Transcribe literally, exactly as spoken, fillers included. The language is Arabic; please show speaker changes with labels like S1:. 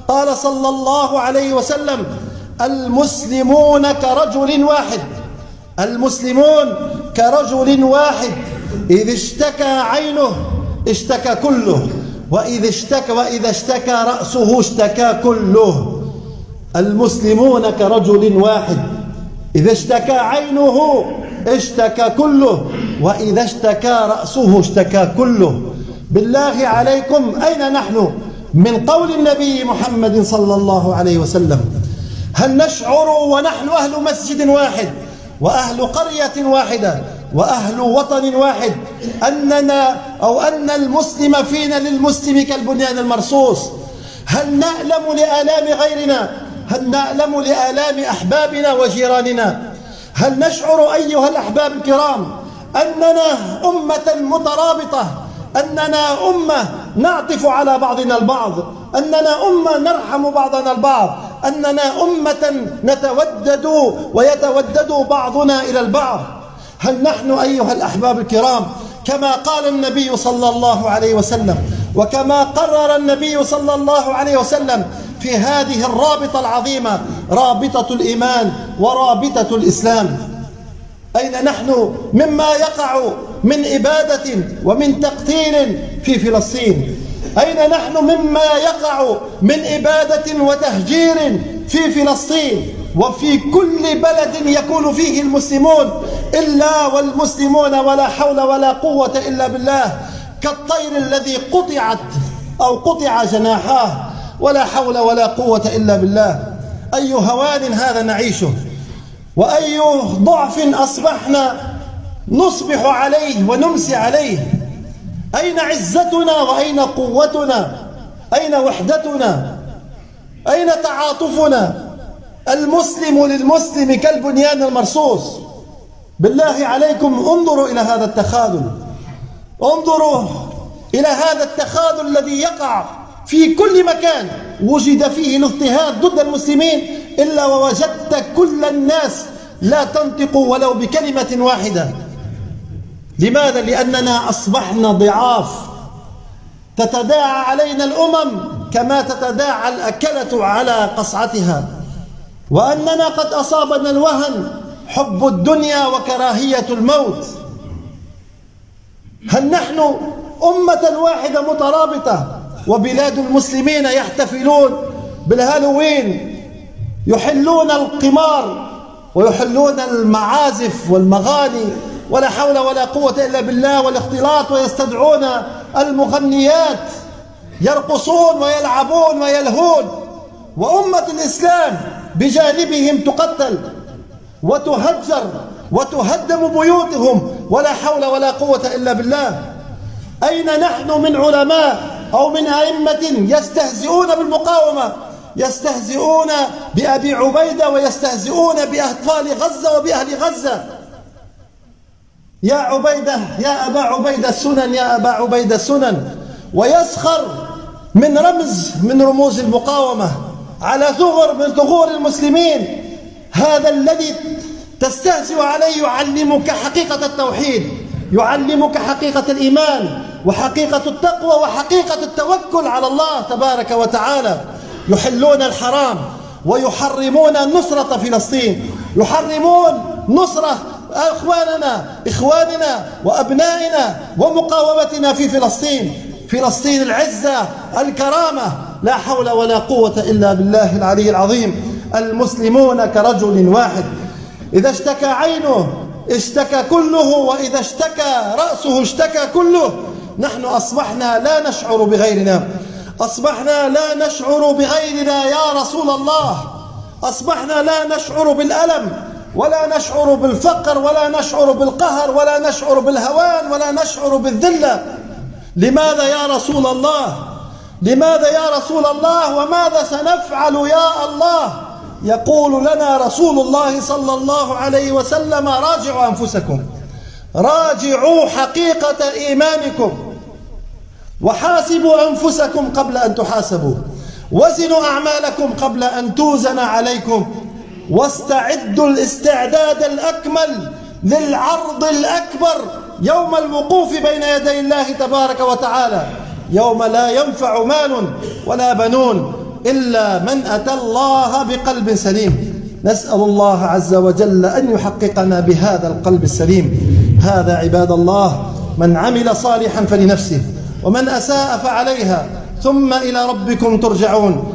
S1: قال صلى الله عليه وسلم: المسلمون كرجل واحد، المسلمون كرجل واحد، إذا اشتكى عينه اشتكى كله، وإذا اشتكى وإذا اشتكى رأسه اشتكى كله. المسلمون كرجل واحد، إذا اشتكى عينه اشتكى كله، وإذا اشتكى رأسه اشتكى كله. بالله عليكم، أين نحن من قول النبي محمد صلى الله عليه وسلم؟ هل نشعر ونحن أهل مسجد واحد وأهل قرية واحدة وأهل وطن واحد أننا أو أن المسلم فينا للمسلم كالبنيان المرصوص؟ هل نألم لآلام غيرنا؟ هل نألم لآلام أحبابنا وجيراننا؟ هل نشعر أيها الأحباب الكرام أننا أمة مترابطة، أننا أمة نعطف على بعضنا البعض، أننا أمة نرحم بعضنا البعض، أننا أمة نتودد ويتودد بعضنا إلى البعض؟ هل نحن أيها الأحباب الكرام كما قال النبي صلى الله عليه وسلم وكما قرر النبي صلى الله عليه وسلم في هذه الرابطة العظيمة، رابطة الإيمان ورابطة الإسلام؟ أين نحن مما يقع من إبادة ومن تقتيل في فلسطين؟ أين نحن مما يقع من إبادة وتهجير في فلسطين وفي كل بلد يكون فيه المسلمون إلا والمسلمون ولا حول ولا قوة إلا بالله كالطير الذي قطعت أو قطع جناحاه، ولا حول ولا قوة إلا بالله. أي هوان هذا نعيشه، وأي ضعف أصبحنا نصبح عليه ونمسي عليه. أين عزتنا وأين قوتنا؟ أين وحدتنا؟ أين تعاطفنا؟ المسلم للمسلم كالبنيان المرصوص. بالله عليكم انظروا إلى هذا التخاذل، انظروا إلى هذا التخاذل الذي يقع في كل مكان وجد فيه الاضطهاد ضد المسلمين إلا ووجدت كل الناس لا تنطق ولو بكلمة واحدة. لماذا؟ لأننا أصبحنا ضعاف، تتداعى علينا الأمم كما تتداعى الأكلة على قصعتها، وأننا قد أصابنا الوهن، حب الدنيا وكراهية الموت. هل نحن أمة واحدة مترابطة وبلاد المسلمين يحتفلون بالهالوين، يحلون القمار ويحلون المعازف والمغاني ولا حول ولا قوة إلا بالله والاختلاط، ويستدعون المغنيات يرقصون ويلعبون ويلهون، وأمة الإسلام بجانبهم تقتل وتهجر وتهدم بيوتهم ولا حول ولا قوة إلا بالله. أين نحن من علماء أو من أئمة يستهزئون بالمقاومة، يستهزئون بأبي عبيدة ويستهزئون بأطفال غزة وبأهل غزة؟ يا عبيدة، يا أبا عبيدة السنن، يا أبا عبيدة السنن، ويسخر من رمز من رموز المقاومة على ثغر من ثغور المسلمين. هذا الذي تستهزئ عليه يعلمك حقيقة التوحيد، يعلمك حقيقة الإيمان وحقيقة التقوى وحقيقة التوكل على الله تبارك وتعالى. يحلون الحرام ويحرمون نصرة فلسطين، يحرمون نصرة أخواننا إخواننا وأبنائنا ومقاومتنا في فلسطين، فلسطين العزة الكرامة، لا حول ولا قوة إلا بالله العلي العظيم. المسلمون كرجل واحد، إذا اشتكى عينه اشتكى كله، وإذا اشتكى رأسه اشتكى كله. نحن أصبحنا لا نشعر بغيرنا، أصبحنا لا نشعر بغيرنا يا رسول الله، أصبحنا لا نشعر بالألم ولا نشعر بالفقر ولا نشعر بالقهر ولا نشعر بالهوان ولا نشعر بالذلة. لماذا يا رسول الله؟ لماذا يا رسول الله؟ وماذا سنفعل يا الله؟ يقول لنا رسول الله صلى الله عليه وسلم: راجعوا أنفسكم، راجعوا حقيقة إيمانكم، وحاسبوا أنفسكم قبل أن تحاسبوا، وزنوا أعمالكم قبل أن توزن عليكم، واستعدوا الاستعداد الأكمل للعرض الأكبر يوم الوقوف بين يدي الله تبارك وتعالى، يوم لا ينفع مال ولا بنون إلا من أتى الله بقلب سليم. نسأل الله عز وجل أن يحققنا بهذا القلب السليم. هذا عباد الله من عمل صالحا فلنفسه ومن أساء فعليها ثم إلى ربكم ترجعون.